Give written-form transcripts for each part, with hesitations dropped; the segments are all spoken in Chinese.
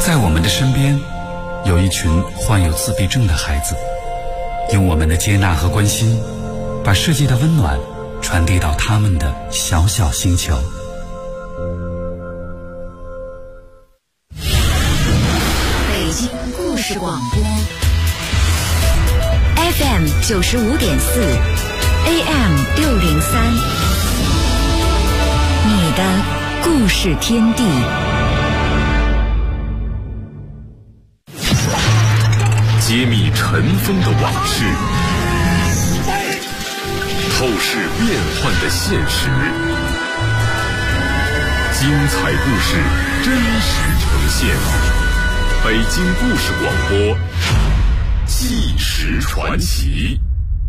在我们的身边，有一群患有自闭症的孩子，用我们的接纳和关心，把世界的温暖传递到他们的小小星球。 北京故事广播 FM 95.4 AM 603，你的故事天地。 揭秘尘封的往事，透视变幻的现实，精彩故事真实呈现。北京故事广播，纪实传奇。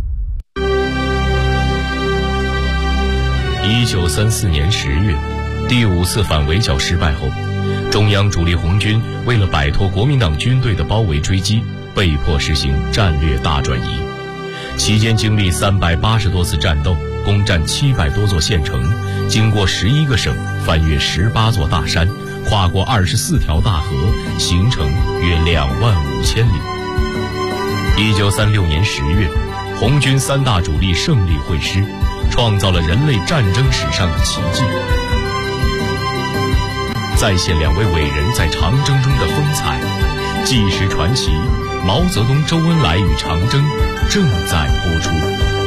1934年10月，第5次反围剿失败后，中央主力红军为了摆脱国民党军队的包围追击，被迫实行战略大转移。期间经历380多次战斗，攻占700多座县城，经过11个省，翻越18座大山，跨过24条大河，行程约25000里。1936年10月，红军3大主力胜利会师，创造了人类战争史上的奇迹。再现2位伟人在长征中的风采，纪实传奇毛泽东、周恩来与长征正在播出。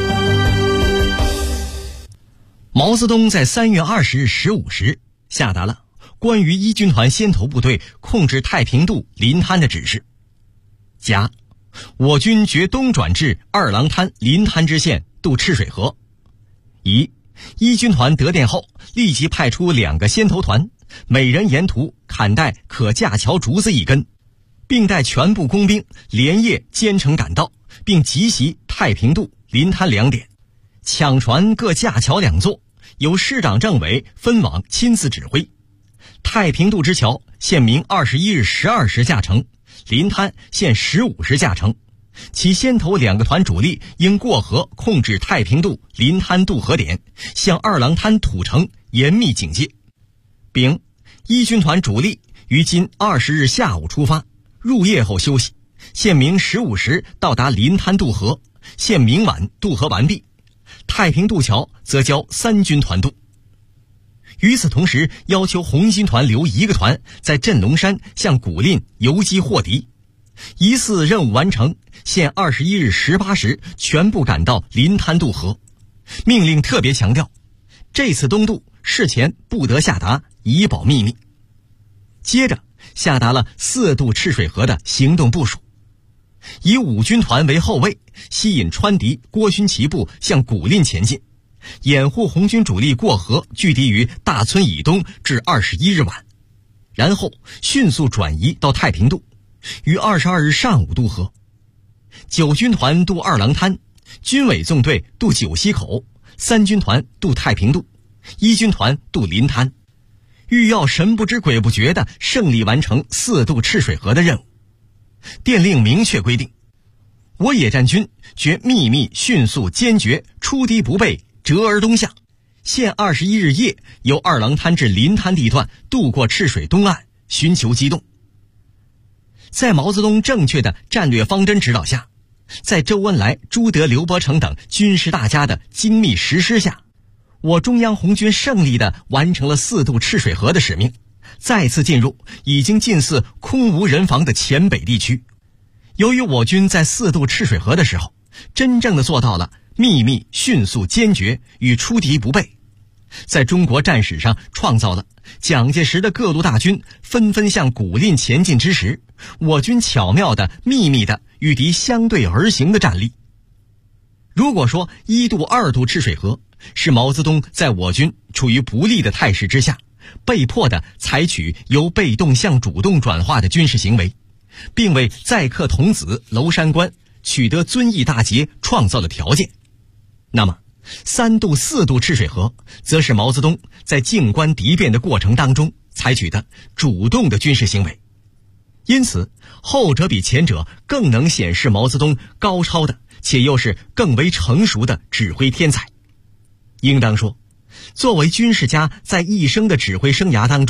毛泽东在3月20日15时下达了关于一军团先头部队控制太平渡、临滩的指示。甲，我军决东转至二郎滩、临滩支线渡赤水河。乙，一军团得电后，立即派出2个先头团，每人沿途砍带可架桥竹子1根，并带全部工兵连夜兼程赶到，并急袭太平渡、临滩2点，抢船各架桥2座，由师长政委分往亲自指挥。太平渡之桥限明21日12时下城，临滩限15时下城，其先头2个团主力应过河控制太平渡、临滩渡河点，向二郎滩土城严密警戒。丙，一军团主力于今20日下午出发，入夜后休息，限明15时到达临滩渡河，限明晚渡河完毕。太平渡桥则交3军团渡。与此同时，要求红军团留1个团在镇龙山向古蔺游击获敌。疑似任务完成，限21日18时全部赶到临滩渡河。命令特别强调，这次东渡事前不得下达，以保秘密。接着下达了4渡赤水河的行动部署，以5军团为后卫，吸引川敌郭勋祺部向古蔺前进，掩护红军主力过河拒敌于大村以东至21日晚，然后迅速转移到太平渡，于22日上午渡河。9军团渡二郎滩，军委纵队渡九溪口，3军团渡太平渡，1军团渡临滩，欲要神不知鬼不觉地胜利完成4渡赤水河的任务。电令明确规定，我野战军决秘密、迅速、坚决，出敌不备，折而东向，限21日夜由二郎滩至临滩地段渡过赤水东岸，寻求机动。在毛泽东正确的战略方针指导下，在周恩来、朱德、刘伯承等军事大家的精密实施下，我中央红军胜利地完成了4渡赤水河的使命，再次进入已经近似空无人防的黔北地区。由于我军在4渡赤水河的时候，真正地做到了秘密、迅速、坚决与出敌不备，在中国战史上创造了蒋介石的各路大军纷纷向古蔺前进之时，我军巧妙的、秘密的与敌相对而行的战例。如果说1渡、2渡赤水河是毛泽东在我军处于不利的态势之下，被迫的采取由被动向主动转化的军事行为，并为载恪童子、娄山关取得遵义大捷创造了条件，那么3渡、4渡赤水河则是毛泽东在静观敌变的过程当中采取的主动的军事行为。因此后者比前者更能显示毛泽东高超的且又是更为成熟的指挥天才。应当说，作为军事家在一生的指挥生涯当中，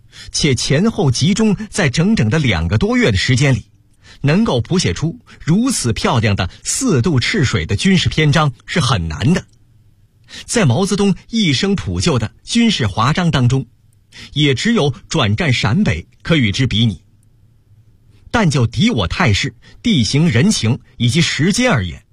且前后集中在整整的2个多月的时间里，能够谱写出如此漂亮的4渡赤水的军事篇章是很难的。在毛泽东一生谱就的军事华章当中，也只有转战陕北可与之比拟。但就敌我态势、地形人情以及时间而言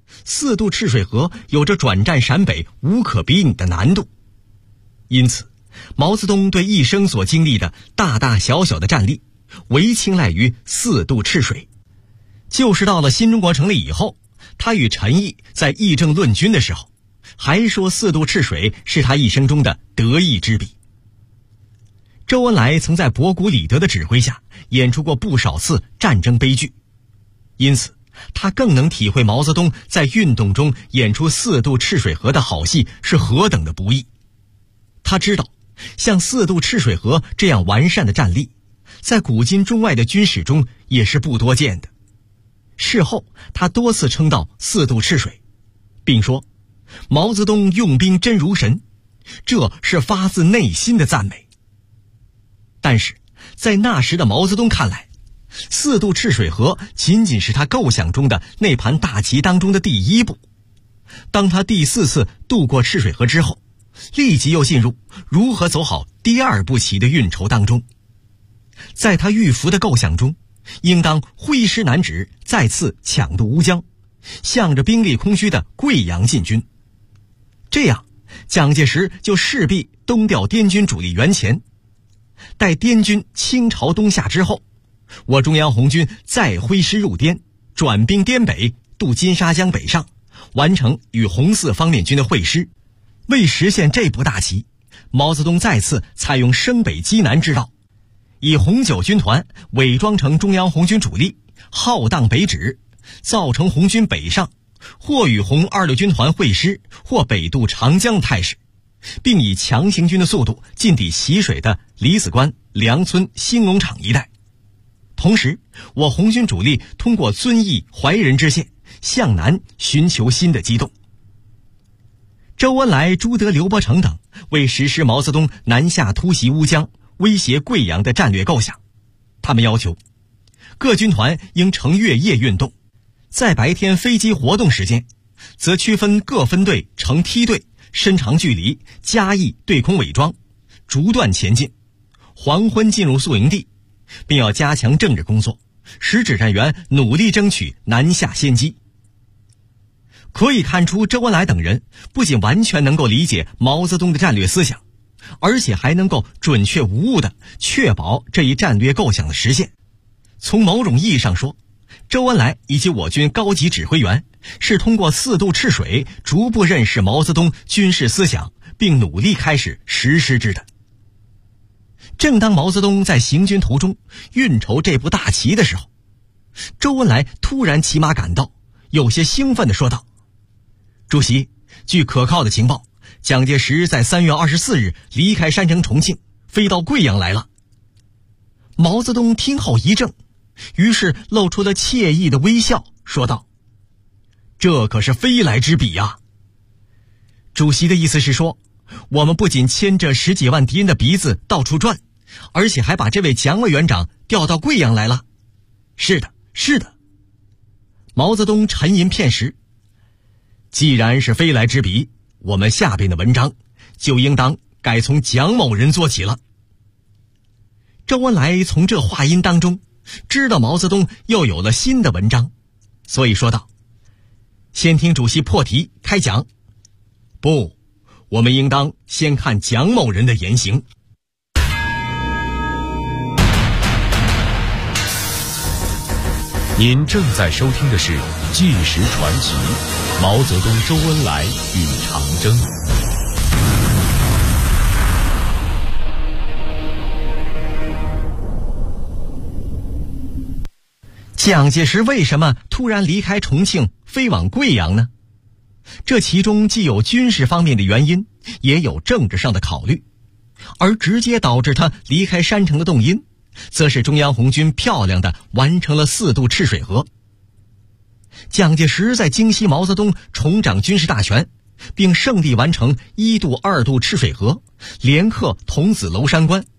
，4渡赤水河有着转战陕北无可比拟的难度。因此毛泽东对一生所经历的大大小小的战例唯青睐于4渡赤水。就是到了新中国成立以后，他与陈毅在议政论军的时候，还说4渡赤水是他一生中的得意之笔。周恩来曾在博古里德的指挥下演出过不少次战争悲剧，因此他更能体会毛泽东在运动中演出4渡赤水河的好戏是何等的不易。他知道像4渡赤水河这样完善的战例，在古今中外的军史中也是不多见的。事后他多次称道4渡赤水，并说毛泽东用兵真如神，这是发自内心的赞美。但是在那时的毛泽东看来，4渡赤水河仅仅是他构想中的那盘大棋当中的第一步。当他第4次渡过赤水河之后，立即又进入如何走好第2步棋的运筹当中。在他预伏的构想中，应当挥师南指，再次抢渡乌江，向着兵力空虚的贵阳进军。这样蒋介石就势必东调滇军主力援前，待滇军倾巢东下之后，我中央红军再挥师入滇，转兵滇北，渡金沙江北上，完成与红四方面军的会师。为实现这步大棋，毛泽东再次采用升北击南之道，以红九军团伪装成中央红军主力，浩荡北指，造成红军北上，或与红2路军团会师，或北渡长江的态势，并以强行军的速度进抵习水的李子关、梁村、兴隆场一带。同时我红军主力通过遵义、怀仁支线向南寻求新的机动。周恩来、朱德、刘伯承等为实施毛泽东南下突袭乌江、威胁贵阳的战略构想，他们要求各军团应乘月夜运动，在白天飞机活动时间则区分各分队成梯队，伸长距离，加以对空伪装，逐段前进，黄昏进入宿营地，并要加强政治工作，使指战员努力争取南下先机。可以看出，周恩来等人不仅完全能够理解毛泽东的战略思想，而且还能够准确无误地确保这一战略构想的实现。从某种意义上说，周恩来以及我军高级指挥员是通过4渡赤水逐步认识毛泽东军事思想，并努力开始实施之的。正当毛泽东在行军途中运筹这步大棋的时候，周恩来突然骑马赶到，有些兴奋地说道：主席，据可靠的情报，蒋介石在3月24日离开山城重庆，飞到贵阳来了。毛泽东听后一怔，于是露出了惬意的微笑，说道：这可是飞来之笔呀！主席的意思是说，我们不仅牵着10几万敌人的鼻子到处转，而且还把这位蒋委员长调到贵阳来了。是的，是的。毛泽东沉吟片时，既然是飞来之笔，我们下边的文章就应当该从蒋某人做起了。周恩来从这话音当中知道毛泽东又有了新的文章，所以说道：先听主席破题开讲。不，我们应当先看蒋某人的言行。 您正在收听的是《纪实传奇》，毛泽东、周恩来与长征。 蒋介石为什么突然离开重庆飞往贵阳呢？这其中既有军事方面的原因，也有政治上的考虑，而直接导致他离开山城的动因，则是中央红军漂亮地完成了4渡赤水河。蒋介石在京西毛泽东重掌军事大权，并胜利完成1渡2渡赤水河，连克桐梓娄山关，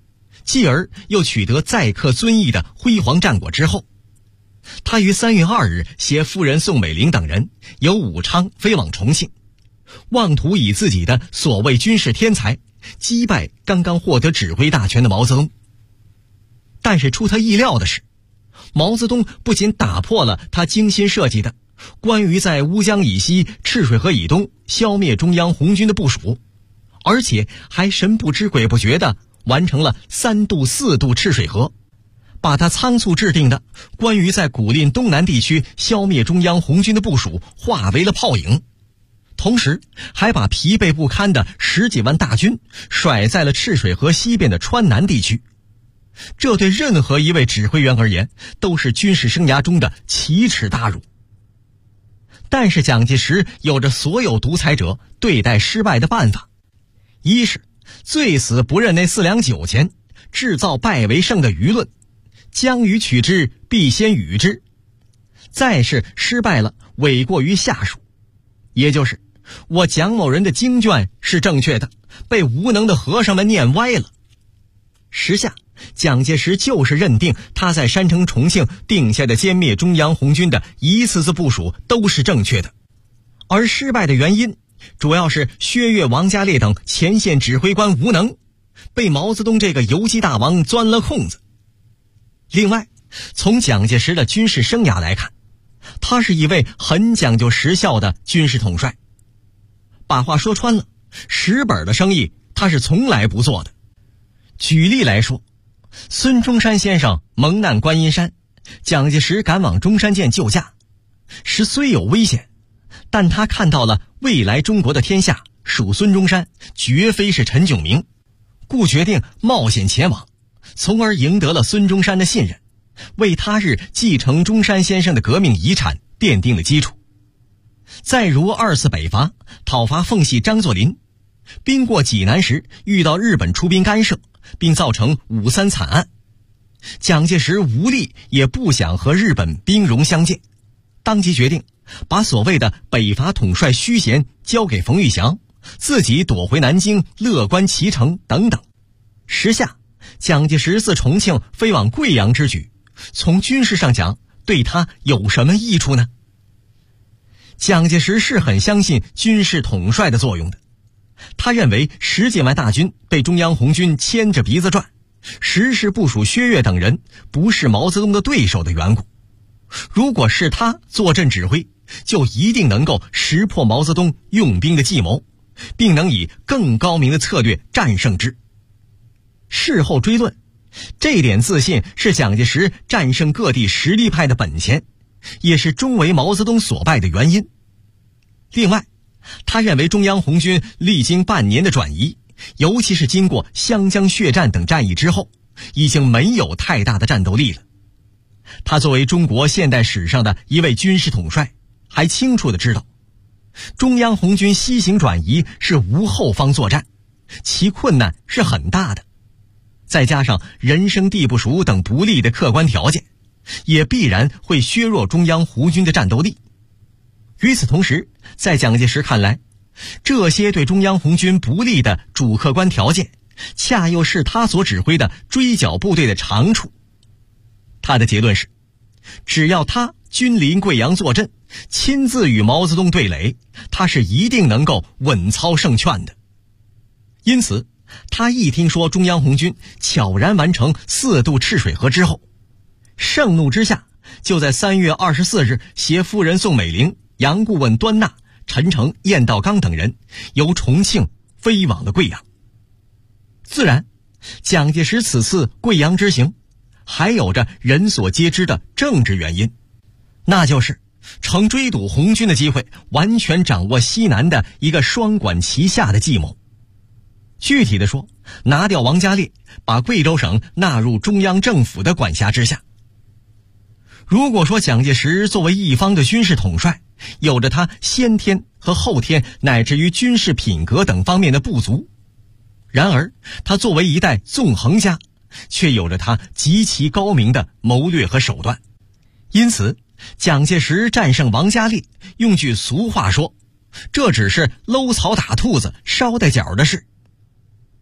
继而又取得载客遵义的辉煌战果之后，他于3月2日携夫人宋美龄等人由武昌飞往重庆，妄图以自己的所谓军事天才击败刚刚获得指挥大权的毛泽东。但是出他意料的是，毛泽东不仅打破了他精心设计的关于在乌江以西、赤水河以东消灭中央红军的部署，而且还神不知鬼不觉地完成了3渡4渡赤水河，把他仓促制定的关于在古蔺东南地区消灭中央红军的部署化为了泡影，同时还把疲惫不堪的10几万大军甩在了赤水河西边的川南地区。这对任何一位指挥员而言都是军事生涯中的奇耻大辱。但是蒋介石有着所有独裁者对待失败的办法，一是最死不认那4两9钱，制造败为胜的舆论，将予取之必先予之；再是失败了诿过于下属，也就是我蒋某人的经卷是正确的，被无能的和尚们念歪了。时下蒋介石就是认定他在山城重庆定下的歼灭中央红军的一次次部署都是正确的，而失败的原因主要是薛岳、王家烈等前线指挥官无能，被毛泽东这个游击大王钻了空子。另外，从蒋介石的军事生涯来看，他是一位很讲究时效的军事统帅。把话说穿了，实本的生意他是从来不做的。举例来说，孙中山先生蒙难观音山，蒋介石赶往中山舰救驾，时虽有危险，但他看到了未来中国的天下属孙中山，绝非是陈炯明，故决定冒险前往，从而赢得了孙中山的信任，为他日继承中山先生的革命遗产奠定了基础。再如2次北伐讨伐奉系张作霖，兵过济南时遇到日本出兵干涉，并造成5·3惨案，蒋介石无力也不想和日本兵戎相见，当即决定把所谓的北伐统帅虚衔交给冯玉祥，自己躲回南京乐观其成等等。时下蒋介石自重庆飞往贵阳之举，从军事上讲对他有什么益处呢？蒋介石是很相信军事统帅的作用的，他认为10几万大军被中央红军牵着鼻子转，实是部署薛岳等人不是毛泽东的对手的缘故。如果是他坐镇指挥，就一定能够识破毛泽东用兵的计谋，并能以更高明的策略战胜之。事后追论，这点自信是蒋介石战胜各地实力派的本钱，也是终为毛泽东所败的原因。另外，他认为中央红军历经半年的转移，尤其是经过湘江血战等战役之后，已经没有太大的战斗力了。他作为中国现代史上的一位军事统帅，还清楚地知道，中央红军西行转移是无后方作战，其困难是很大的，再加上人生地不熟等不利的客观条件，也必然会削弱中央红军的战斗力。与此同时，在蒋介石看来，这些对中央红军不利的主客观条件，恰又是他所指挥的追剿部队的长处。他的结论是，只要他君临贵阳坐镇，亲自与毛泽东对垒，他是一定能够稳操胜券的。因此，他一听说中央红军悄然完成4渡赤水河之后，盛怒之下，就在3月24日携夫人宋美龄、杨顾问端纳、陈诚、晏道刚等人由重庆飞往了贵阳。自然，蒋介石此次贵阳之行还有着人所皆知的政治原因，那就是乘追堵红军的机会，完全掌握西南的一个双管齐下的计谋。具体的说，拿掉王家烈，把贵州省纳入中央政府的管辖之下。如果说蒋介石作为一方的军事统帅，有着他先天和后天乃至于军事品格等方面的不足，然而他作为一代纵横家，却有着他极其高明的谋略和手段。因此，蒋介石战胜王家烈，用句俗话说，这只是搂草打兔子捎带脚的事。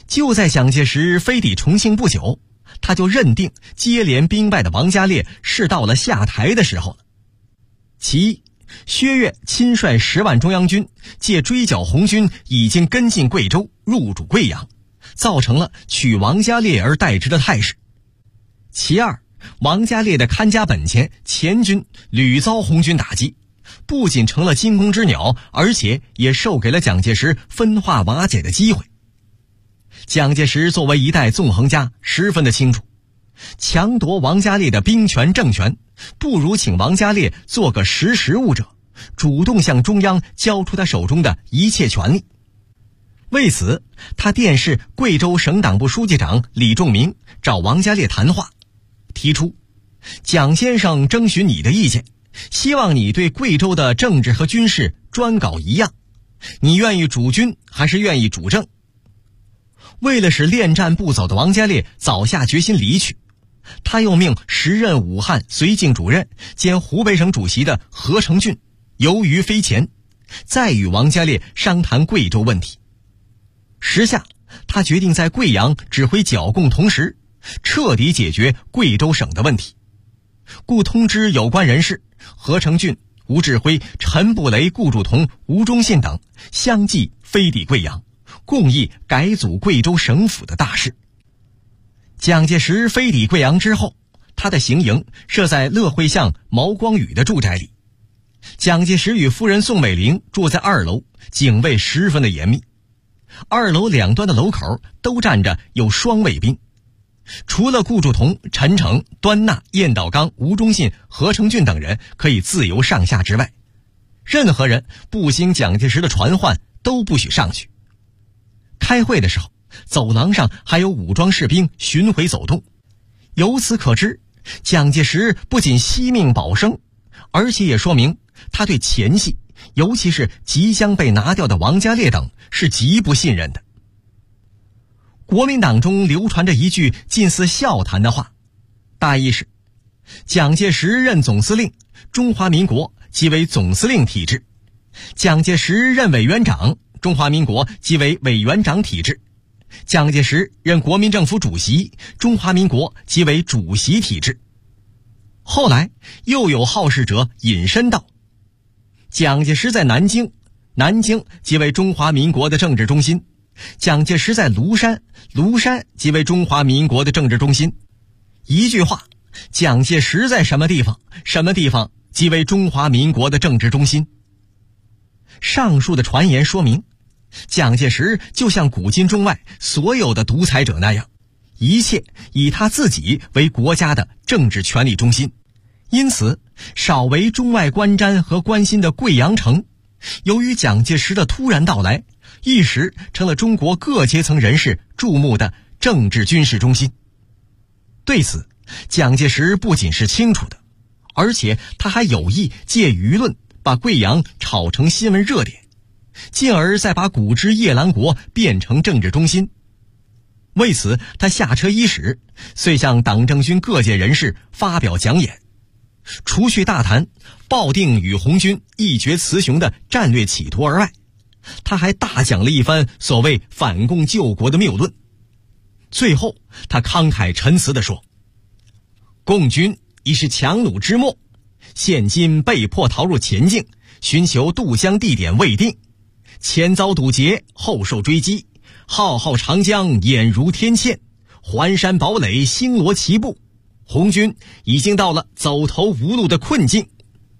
就在蒋介石飞抵重庆不久，他就认定接连兵败的王家烈是到了下台的时候了。其一，薛岳亲率10万中央军借追剿红军已经跟进贵州，入主贵阳，造成了取王家烈而代之的态势。其二，王家烈的看家本钱黔军屡遭红军打击，不仅成了惊弓之鸟，而且也授给了蒋介石分化瓦解的机会。蒋介石作为一代纵横家，十分的清楚，强夺王家烈的兵权政权，不如请王家烈做个识务者，主动向中央交出他手中的一切权力。为此，他电示贵州省党部书记长李仲明找王家烈谈话，提出蒋先生征询你的意见，希望你对贵州的政治和军事专搞一样，你愿意主军还是愿意主政？为了使恋战不走的王家烈早下决心离去，他又命时任武汉绥靖主任兼湖北省主席的何成俊游于飞前，再与王家烈商谈贵州问题。时下，他决定在贵阳指挥剿共同时，彻底解决贵州省的问题，故通知有关人士，何成俊、吴志辉、陈布雷、顾祝同、吴忠信等相继飞抵贵阳，共议改组贵州省府的大事。蒋介石飞抵贵阳之后，他的行营设在乐会巷毛光宇的住宅里。蒋介石与夫人宋美龄住在2楼，警卫十分的严密。2楼两端的楼口都站着有双卫兵，除了顾祝同、陈诚、端纳、晏道刚、吴忠信、何成俊等人可以自由上下之外，任何人不经蒋介石的传唤都不许上去。开会的时候，走廊上还有武装士兵巡回走动。由此可知，蒋介石不仅惜命保生，而且也说明他对前系，尤其是即将被拿掉的王家烈等是极不信任的。国民党中流传着一句近似笑谈的话，大意是蒋介石任总司令，中华民国即为总司令体制；蒋介石任委员长，中华民国即为委员长体制；蒋介石任国民政府主席，中华民国即为主席体制。后来又有好事者引申道，蒋介石在南京，南京即为中华民国的政治中心；蒋介石在庐山，庐山即为中华民国的政治中心。一句话，蒋介石在什么地方，什么地方即为中华民国的政治中心。上述的传言说明，蒋介石就像古今中外所有的独裁者那样，一切以他自己为国家的政治权力中心。因此，少为中外观瞻和关心的贵阳城，由于蒋介石的突然到来，一时成了中国各阶层人士注目的政治军事中心。对此，蒋介石不仅是清楚的，而且他还有意借舆论把贵阳炒成新闻热点，进而再把古之夜郎国变成政治中心。为此，他下车伊始，遂向党政军各界人士发表讲演，除去大谈抱定与红军一决雌雄的战略企图而外，他还大讲了一番所谓反共救国的谬论。最后，他慷慨陈词地说，共军已是强弩之末，现今被迫逃入黔境，寻求渡江地点未定，前遭堵截，后受追击，浩浩长江俨如天堑，环山堡垒星罗棋布，红军已经到了走投无路的困境。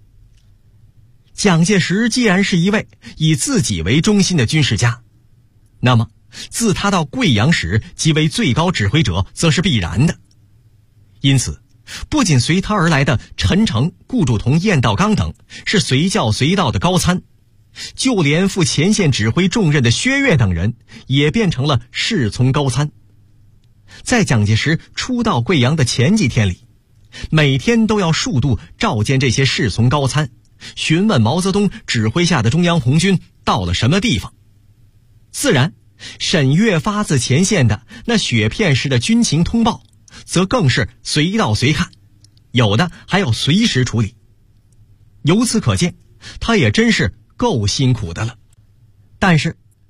蒋介石既然是一位以自己为中心的军事家，那么自他到贵阳时即为最高指挥者则是必然的。因此，不仅随他而来的陈诚、顾祝同、晏道刚等是随叫随到的高参，就连负前线指挥重任的薛岳等人也变成了侍从高参。在蒋介石初到贵阳的前几天里，每天都要数度召见这些侍从高参，询问毛泽东指挥下的中央红军到了什么地方。自然，审阅发自前线的那雪片式的军情通报，则更是随到随看，有的还要随时处理。由此可见，他也真是够辛苦的了。但是，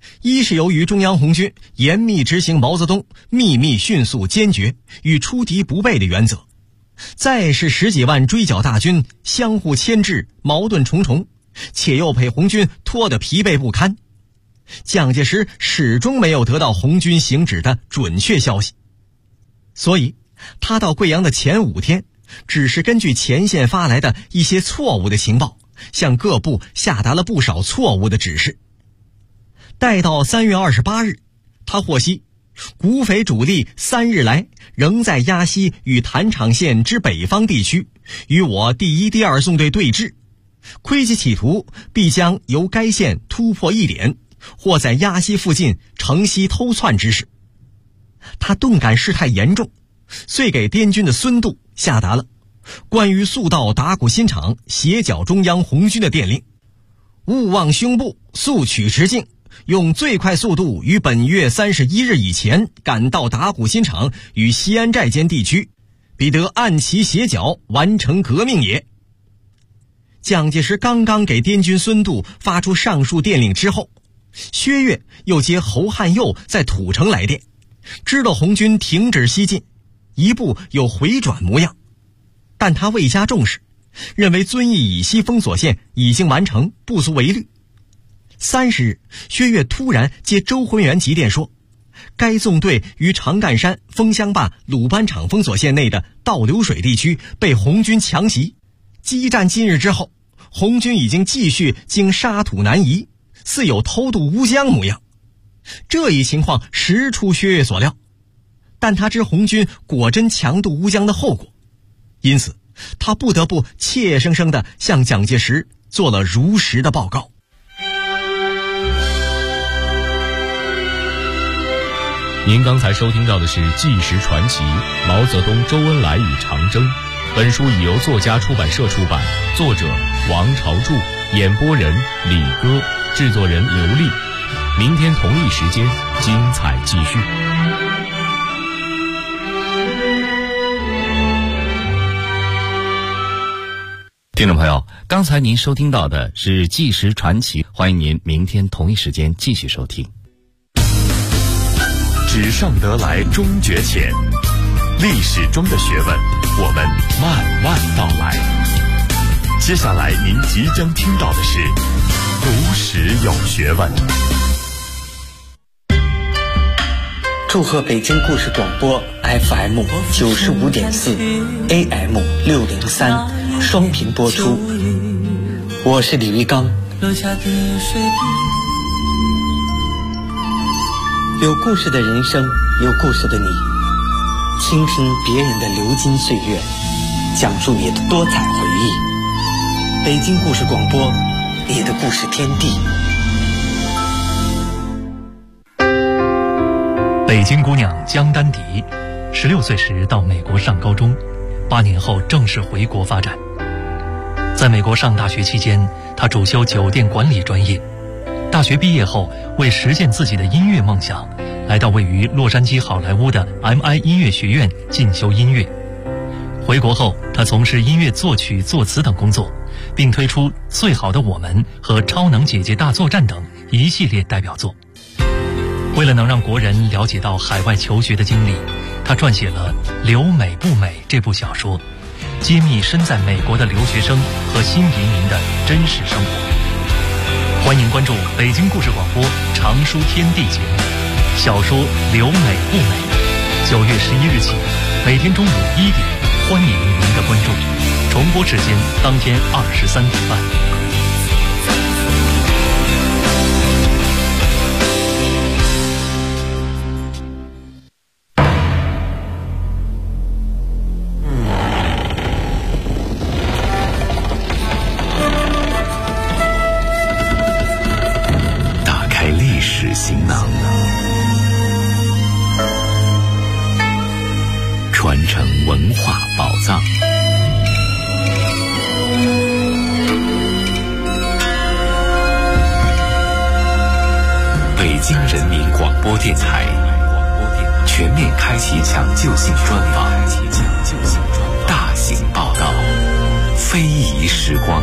一是由于中央红军严密执行毛泽东秘密、迅速、坚决与出敌不备的原则，再是10几万追剿大军相互牵制，矛盾重重，且又被红军拖得疲惫不堪。蒋介石始终没有得到红军行止的准确消息，所以他到贵阳的前5天，只是根据前线发来的一些错误的情报，向各部下达了不少错误的指示。待到3月28日，他获悉剿匪主力3日来仍在鸭溪与坛场县之北方地区与我第1、第2纵队对峙，窥其企图必将由该县突破一点，或在鸭溪附近乘隙偷窜之势。他顿感事态严重，遂给滇军的孙度下达了关于速到打鼓新场协剿中央红军的电令，勿忘胸部，速取直径，用最快速度于本月31日以前赶到打鼓新场与西安寨间地区，必得按其协剿，完成革命也。蒋介石刚刚给滇军孙度发出上述电令之后，薛岳又接侯汉佑在土城来电，知道红军停止西进，一步有回转模样，但他未加重视，认为遵义以西封锁线已经完成，不足为虑。30日，薛岳突然接周浑元急电说，该纵队于长干山、枫香坝、鲁班场封锁线内的倒流水地区被红军强袭，激战近日之后，红军已经继续经沙土南移，似有偷渡乌江模样。这一情况实出薛岳所料，但他知红军果真强渡乌江的后果，因此他不得不怯生生地向蒋介石做了如实的报告。 您刚才收听到的是《纪实传奇：毛泽东、周恩来与长征》。本书已由作家出版社出版，作者王朝柱，演播人李戈，制作人刘丽。明天同一时间，精彩继续。 听众朋友，刚才您收听到的是《纪实传奇》，欢迎您明天同一时间继续收听。 纸上得来终觉浅，历史中的学问，我们慢慢道来。接下来您即将听到的是读史有学问。 祝贺北京故事广播 FM 95.4 AM 603双频播出，我是李玉刚。有故事的人生，有故事的你，倾听别人的流金岁月，讲述你的多彩回忆。北京故事广播，你的故事天地。 北京姑娘江丹迪，16岁时到美国上高中，8年后正式回国发展。在美国上大学期间，她主修酒店管理专业。大学毕业后，为实现自己的音乐梦想，来到位于洛杉矶好莱坞的 MI 音乐学院进修音乐。回国后，他从事音乐作曲、作词等工作，并推出《最好的我们》和《超能姐姐大作战》等一系列代表作。为了能让国人了解到海外求学的经历，他撰写了《留美不美》这部小说，揭秘身在美国的留学生和新移民的真实生活。欢迎关注北京故事广播长书天地节目，小说《留美不美》，9月11日起，每天中午1点，欢迎您的关注。重播时间当天23点半。 行囊，传承文化宝藏。北京人民广播电台全面开启抢救性专访，大型报道，非遗时光。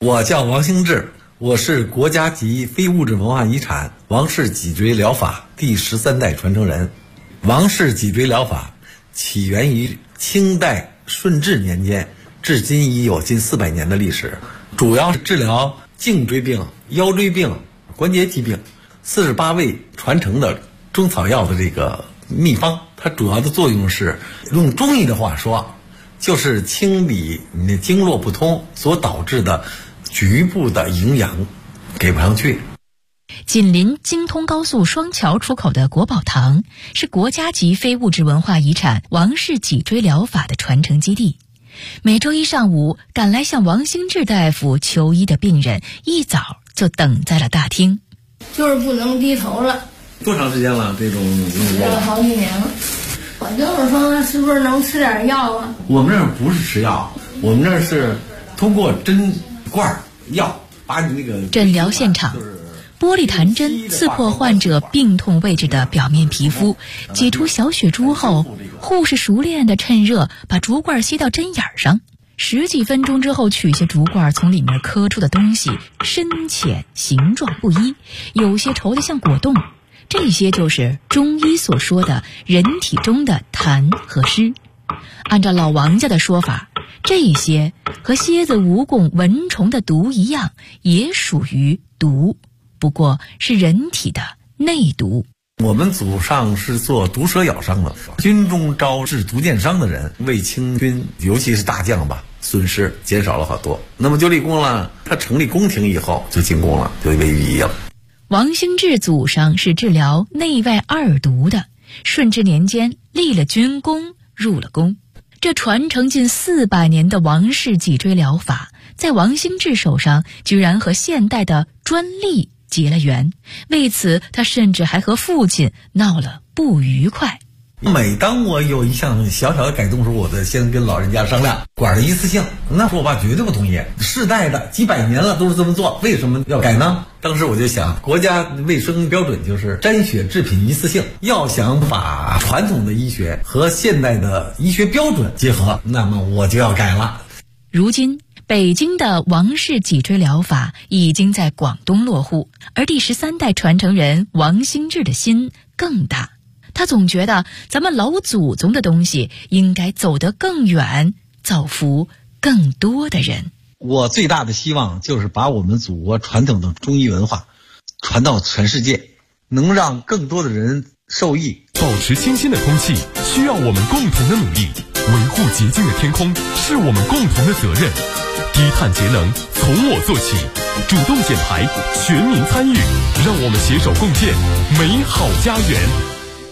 我叫王兴志，我是国家级非物质文化遗产王氏脊椎疗法第13代传承人。王氏脊椎疗法起源于清代顺治年间，至今已有近400年的历史，主要是治疗颈椎病、腰椎病、关节疾病，48味传承的中草药的这个秘方。它主要的作用是，用中医的话说，就是清理你的经络不通所导致的局部的营养给不上去。 紧邻京通高速双桥出口的国宝堂是国家级非物质文化遗产王氏脊椎疗法的传承基地。每周一上午，赶来向王兴志大夫求医的病人一早就等在了大厅。 就是不能低头了。 多长时间了？这种吃了好几年了。我就是说，是不是能吃点药啊？ 我们这儿不是吃药，我们这儿是通过针管药把你那个诊疗现场。玻璃弹针刺破患者病痛位置的表面皮肤，解除小血珠后，护士熟练地趁热把竹罐吸到针眼上，10几分钟之后取下竹罐，从里面磕出的东西深浅形状不一，有些稠得像果冻，这些就是中医所说的人体中的痰和湿。按照老王家的说法，这些和蝎子、蜈蚣、蚊虫的毒一样，也属于毒，不过是人体的内毒。 我们祖上是做毒蛇咬伤的，军中招致毒箭伤的人，为清军尤其是大将吧，损失减少了好多。那么就立功了，他成立宫廷以后就进宫了，就为御医了。 王兴志祖上是治疗内外二毒的，顺治年间立了军功，入了宫。这传承近400年的王氏脊椎疗法，在王兴志手上居然和现代的专利结了缘，为此他甚至还和父亲闹了不愉快。 每当我有一项小小的改动时候，我得先跟老人家商量，管的一次性。那时候我爸绝对不同意，世代的几百年了都是这么做，为什么要改呢？当时我就想，国家卫生标准就是沾血制品一次性，要想把传统的医学和现代的医学标准结合，那么我就要改了。 如今北京的王氏脊椎疗法已经在广东落户，而第13代传承人王兴志的心更大。他总觉得咱们老祖宗的东西应该走得更远，造福更多的人。 我最大的希望就是把我们祖国传统的中医文化传到全世界，能让更多的人受益。 保持清新的空气需要我们共同的努力，维护洁净的天空是我们共同的责任。低碳节能从我做起，主动减排，全民参与，让我们携手共建美好家园。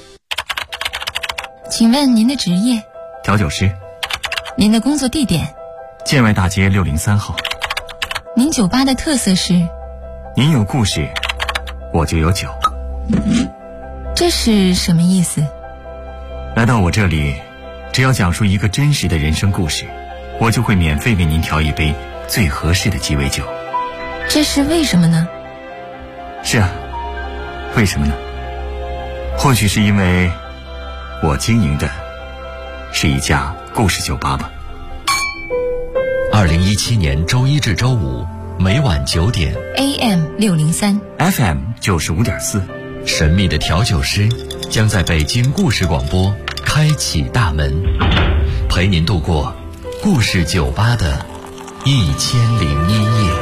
请问您的职业？ 调酒师。 您的工作地点？ 建外大街603号。 您酒吧的特色是？ 您有故事，我就有酒。 这是什么意思？ 来到我这里，只要讲述一个真实的人生故事，我就会免费为您调一杯最合适的鸡尾酒。 这是为什么呢？ 是啊，为什么呢？或许是因为我经营的是一家故事酒吧吧。 2017年周一至周五每晚9点 AM 603 FM 95.4， 神秘的调酒师将在北京故事广播开启大门，陪您度过故事酒吧的1001夜。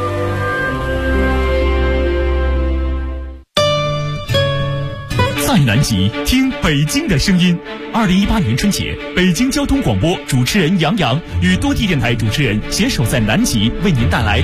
在南极听北京的声音。2018年春节，北京交通广播主持人杨洋与多地电台主持人携手在南极为您带来